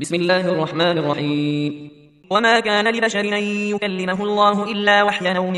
بسم الله الرحمن الرحيم. وما كان لبشر أن يكلمه الله إلا وحيا أو من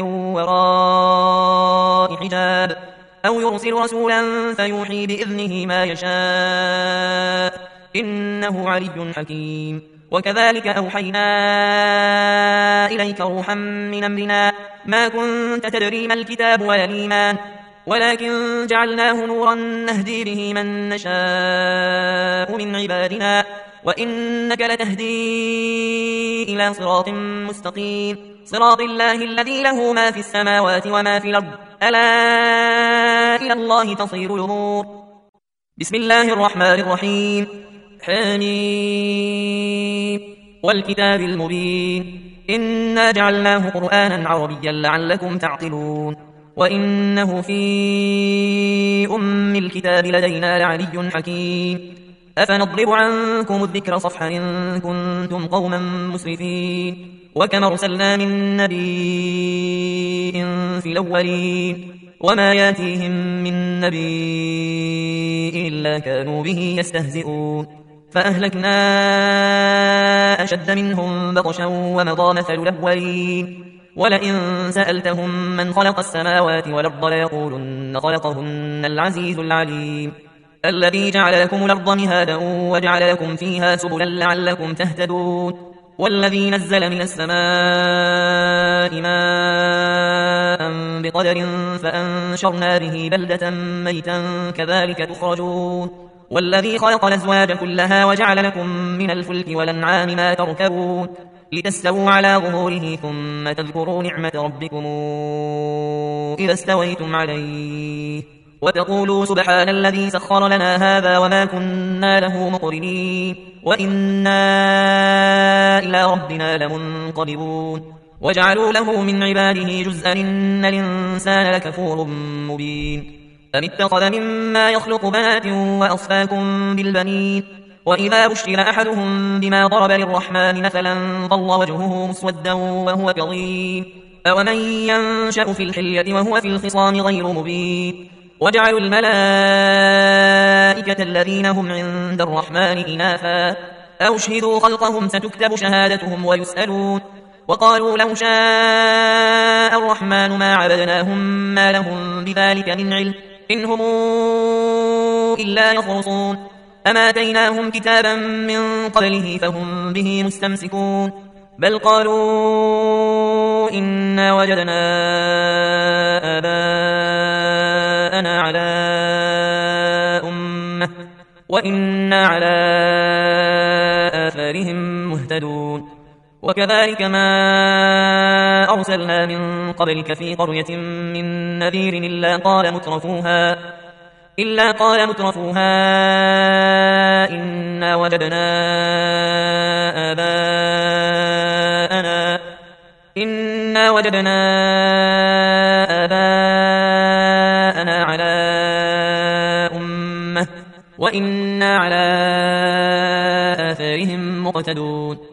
وراء حجاب أو يرسل رسولا فيوحي بإذنه ما يشاء إنه علي حكيم. وكذلك أوحينا إليك روحا من أمرنا ما كنت تدري ما الكتاب ولا الإيمان ولكن جعلناه نورا نهدي به من نشاء من عبادنا وإنك لتهدي إلى صراط مستقيم صراط الله الذي له ما في السماوات وما في الأرض ألا إلى الله تصير الأمور. بسم الله الرحمن الرحيم. حميم والكتاب المبين إنا جعلناه قرآنا عربيا لعلكم تعقلون وإنه في الكتاب لدينا لعلي حكيم. أفنضرب عنكم الذكر صفحا إن كنتم قوما مسرفين وكما أرسلنا من نبي في الأولين وما ياتيهم من نبي إلا كانوا به يستهزئون فأهلكنا أشد منهم بطشا ومضى مثل الأولين ولئن سألتهم من خلق السماوات والأرض ليقولن خلقهن العزيز العليم الذي جعل لكم الأرض مهادا وجعل لكم فيها سبلا لعلكم تهتدون والذي نزل من السماء ماء بقدر فأنشرنا به بلدة ميتا كذلك تخرجون والذي خلق الأزواج كلها وجعل لكم من الفلك والأنعام ما تركبون لتستووا على ظهوره ثم تذكروا نعمة ربكم إذا استويتم عليه وتقولوا سبحان الذي سخر لنا هذا وما كنا له مقرنين وإنا إلى ربنا لمنقلبون وجعلوا له من عباده جزءا إن الإنسان لكفور مبين أم اتخذ مما يخلق بنات وأصفاكم بالبنين وإذا بشر أحدهم بما ضرب للرحمن مثلا ظل وجهه مسودا وهو كظيم أومن ينشأ في الحلية وهو في الخصام غير مبين وجعلوا الملائكة الذين هم عند الرحمن إناثا أو شهدوا خلقهم ستكتب شهادتهم ويسألون وقالوا لو شاء الرحمن ما عبدناهم ما لهم بذلك من علم إن هم إلا يخرصون أما آتيناهم كتابا من قبله فهم به مستمسكون بل قالوا إنا وجدنا آباءنا على أمة وإنا على آثارهم مهتدون وكذلك ما أرسلنا من قبلك في قرية من نذير إلا قال مترفوها إنا وجدنا آباءنا على أمة وإنا على آثارهم مقتدون